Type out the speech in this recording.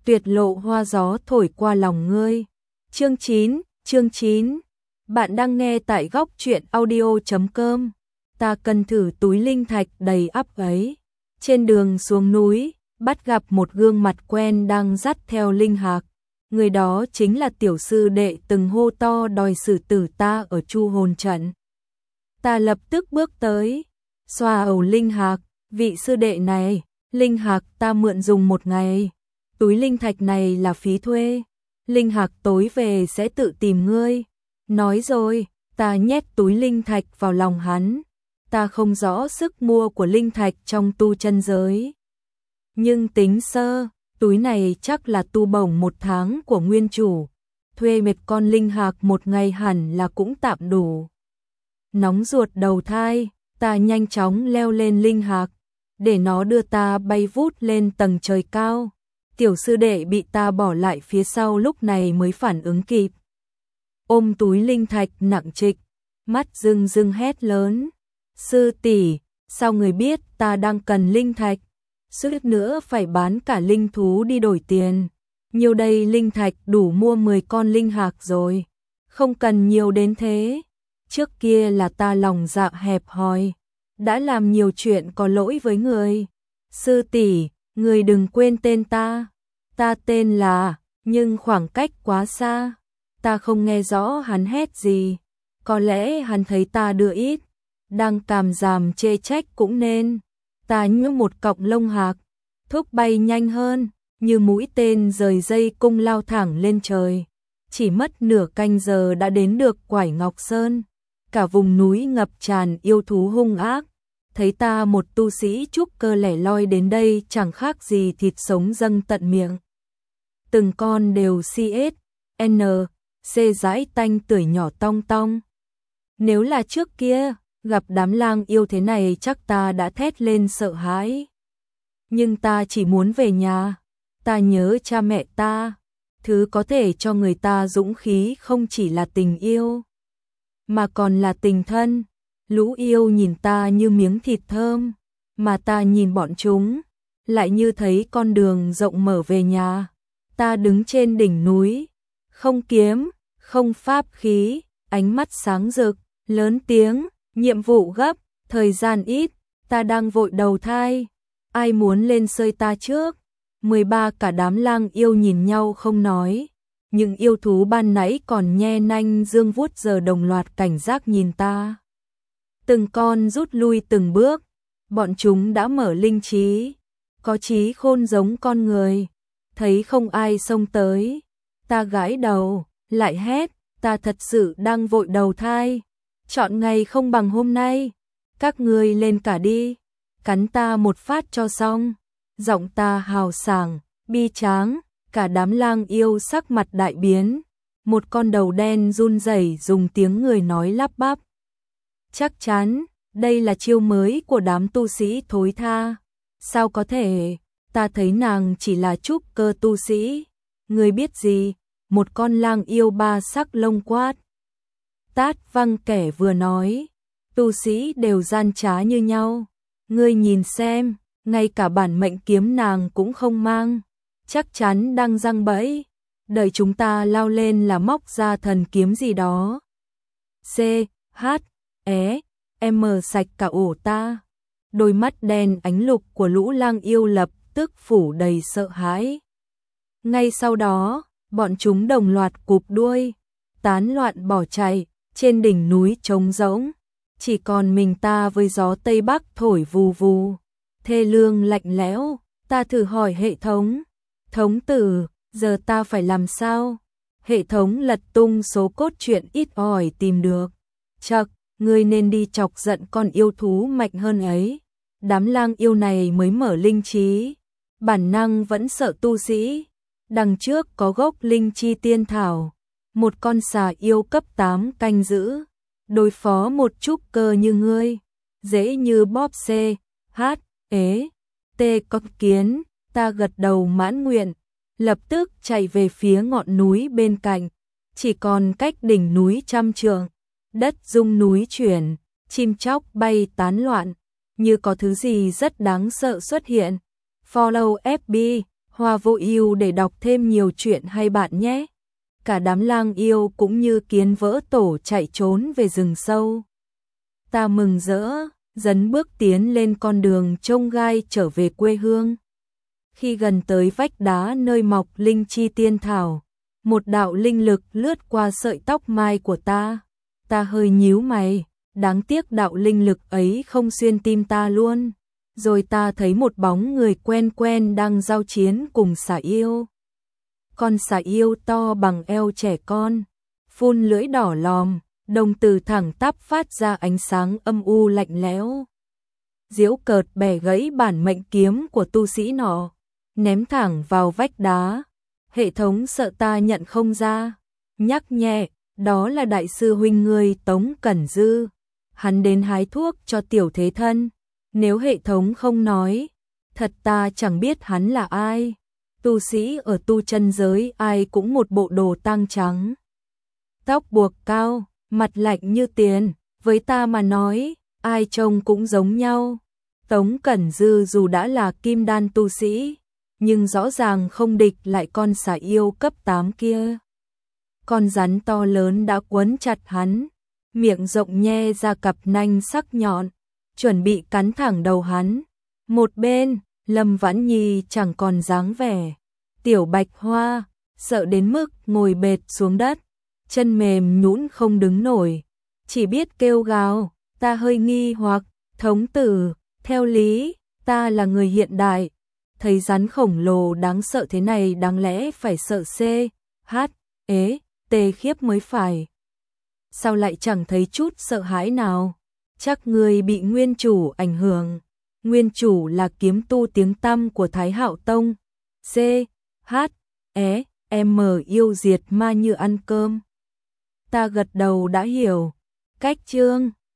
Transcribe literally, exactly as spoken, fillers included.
tuyệt lộ hoa gió thổi qua lòng ngươi. Chương chín, chương chín. Bạn đang nghe tại góc truyện audio chấm com. Ta cần thử túi linh thạch đầy ắp ấy. Trên đường xuống núi, bắt gặp một gương mặt quen đang dắt theo linh hạc. Người đó chính là tiểu sư đệ từng hô to đòi xử tử ta ở Chu Hồn trận. Ta lập tức bước tới, xoa ẩu linh hạc, vị sư đệ này, linh hạc ta mượn dùng một ngày. Túi linh thạch này là phí thuê, linh hạc tối về sẽ tự tìm ngươi. Nói rồi, ta nhét túi linh thạch vào lòng hắn. Ta không rõ sức mua của linh thạch trong tu chân giới, nhưng tính sơ, túi này chắc là tu bổng một tháng của nguyên chủ. Thuê một con linh hạc một ngày hẳn là cũng tạm đủ. Nóng ruột đầu thai, ta nhanh chóng leo lên linh hạc, để nó đưa ta bay vút lên tầng trời cao. Tiểu sư đệ bị ta bỏ lại phía sau lúc này mới phản ứng kịp. Ôm túi linh thạch nặng trịch, mắt rưng rưng hét lớn. Sư tỷ, sao người biết ta đang cần linh thạch? Suýt nữa phải bán cả linh thú đi đổi tiền. Nhiều đây linh thạch đủ mua mười con linh hạc rồi. Không cần nhiều đến thế. Trước kia là ta lòng dạ hẹp hòi, đã làm nhiều chuyện có lỗi với người. Sư tỷ, người đừng quên tên ta. Ta tên là, nhưng khoảng cách quá xa. Ta không nghe rõ hắn hét gì. Có lẽ hắn thấy ta đưa ít, đang càm ràm chê trách cũng nên. Ta như một cọng lông hạc, thúc bay nhanh hơn, như mũi tên rời dây cung lao thẳng lên trời. Chỉ mất nửa canh giờ đã đến được Quải Ngọc Sơn. Cả vùng núi ngập tràn yêu thú hung ác. Thấy ta một tu sĩ trúc cơ lẻ loi đến đây chẳng khác gì thịt sống dâng tận miệng. Từng con đều xê ét, en, xê dãi tanh tưởi nhỏ tong tong. Nếu là trước kia, gặp đám lang yêu thế này chắc ta đã thét lên sợ hãi. Nhưng ta chỉ muốn về nhà. Ta nhớ cha mẹ ta. Thứ có thể cho người ta dũng khí không chỉ là tình yêu, mà còn là tình thân. Lũ yêu nhìn ta như miếng thịt thơm, mà ta nhìn bọn chúng lại như thấy con đường rộng mở về nhà. Ta đứng trên đỉnh núi, không kiếm, không pháp khí, ánh mắt sáng rực, lớn tiếng, nhiệm vụ gấp, thời gian ít, ta đang vội đầu thai. Ai muốn lên sơi ta trước? mười ba cả đám lang yêu nhìn nhau không nói. Những yêu thú ban nãy còn nhe nanh dương vuốt giờ đồng loạt cảnh giác nhìn ta. Từng con rút lui từng bước, bọn chúng đã mở linh trí, có trí khôn giống con người. Thấy không ai xông tới, ta gãi đầu, lại hét, ta thật sự đang vội đầu thai. Chọn ngày không bằng hôm nay, các ngươi lên cả đi, cắn ta một phát cho xong. Giọng ta hào sảng, bi tráng, cả đám lang yêu sắc mặt đại biến. Một con đầu đen run rẩy dùng tiếng người nói lắp bắp. Chắc chắn, đây là chiêu mới của đám tu sĩ thối tha. Sao có thể, ta thấy nàng chỉ là trúc cơ tu sĩ. Người biết gì? Một con lang yêu ba sắc lông quát. Tát văng kẻ vừa nói, tu sĩ đều gian trá như nhau. Ngươi nhìn xem, ngay cả bản mệnh kiếm nàng cũng không mang, chắc chắn đang giăng bẫy. Đợi chúng ta lao lên là móc ra thần kiếm gì đó. C, H, E, M sạch cả ổ ta. Đôi mắt đen ánh lục của lũ lang yêu lập tức phủ đầy sợ hãi. Ngay sau đó, bọn chúng đồng loạt cụp đuôi, tán loạn bỏ chạy. Trên đỉnh núi trống rỗng, chỉ còn mình ta với gió Tây Bắc thổi vù vù, thê lương lạnh lẽo. Ta thử hỏi hệ thống, thống tử, giờ ta phải làm sao? Hệ thống lật tung số cốt truyện ít ỏi tìm được. Chậc, ngươi nên đi chọc giận con yêu thú mạnh hơn ấy. Đám lang yêu này mới mở linh trí, bản năng vẫn sợ tu sĩ. Đằng trước có gốc linh chi tiên thảo, một con xà yêu cấp tám canh giữ. Đối phó một trúc cơ như ngươi, dễ như bóp C, H, ế, T con kiến. Ta gật đầu mãn nguyện, lập tức chạy về phía ngọn núi bên cạnh. Chỉ còn cách đỉnh núi trăm trượng, đất rung núi chuyển, chim chóc bay tán loạn, như có thứ gì rất đáng sợ xuất hiện. Follow ép bê, Hoa Vô Ưu để đọc thêm nhiều chuyện hay bạn nhé. Cả đám lang yêu cũng như kiến vỡ tổ chạy trốn về rừng sâu. Ta mừng rỡ, dấn bước tiến lên con đường chông gai trở về quê hương. Khi gần tới vách đá nơi mọc linh chi tiên thảo, một đạo linh lực lướt qua sợi tóc mai của ta. Ta hơi nhíu mày, đáng tiếc đạo linh lực ấy không xuyên tim ta luôn. Rồi ta thấy một bóng người quen quen đang giao chiến cùng xà yêu. Con xà yêu to bằng eo trẻ con, phun lưỡi đỏ lòm, đồng tử thẳng tắp phát ra ánh sáng âm u lạnh lẽo. Giễu cợt bẻ gãy bản mệnh kiếm của tu sĩ nọ, ném thẳng vào vách đá. Hệ thống sợ ta nhận không ra, nhắc nhẹ, đó là đại sư huynh ngươi Tống Cẩn Dư. Hắn đến hái thuốc cho tiểu thế thân. Nếu hệ thống không nói, thật ta chẳng biết hắn là ai. Tu sĩ ở tu chân giới ai cũng một bộ đồ tang trắng, tóc buộc cao, mặt lạnh như tiền, với ta mà nói, ai trông cũng giống nhau. Tống Cẩn Dư dù đã là kim đan tu sĩ, nhưng rõ ràng không địch lại con xà yêu cấp tám kia. Con rắn to lớn đã quấn chặt hắn, miệng rộng nhe ra cặp nanh sắc nhọn, chuẩn bị cắn thẳng đầu hắn. Một bên, Lâm Vãn Nhi chẳng còn dáng vẻ tiểu bạch hoa, sợ đến mức ngồi bệt xuống đất, chân mềm nhũn không đứng nổi, chỉ biết kêu gào. Ta hơi nghi hoặc, thống tử, theo lý, ta là người hiện đại, thấy rắn khổng lồ đáng sợ thế này đáng lẽ phải sợ C, H, ế, T khiếp mới phải. Sao lại chẳng thấy chút sợ hãi nào? Chắc người bị nguyên chủ ảnh hưởng. Nguyên chủ là kiếm tu tiếng tăm của Thái Hạo Tông. C, H, E, M yêu diệt ma như ăn cơm. Ta gật đầu đã hiểu. Cách chương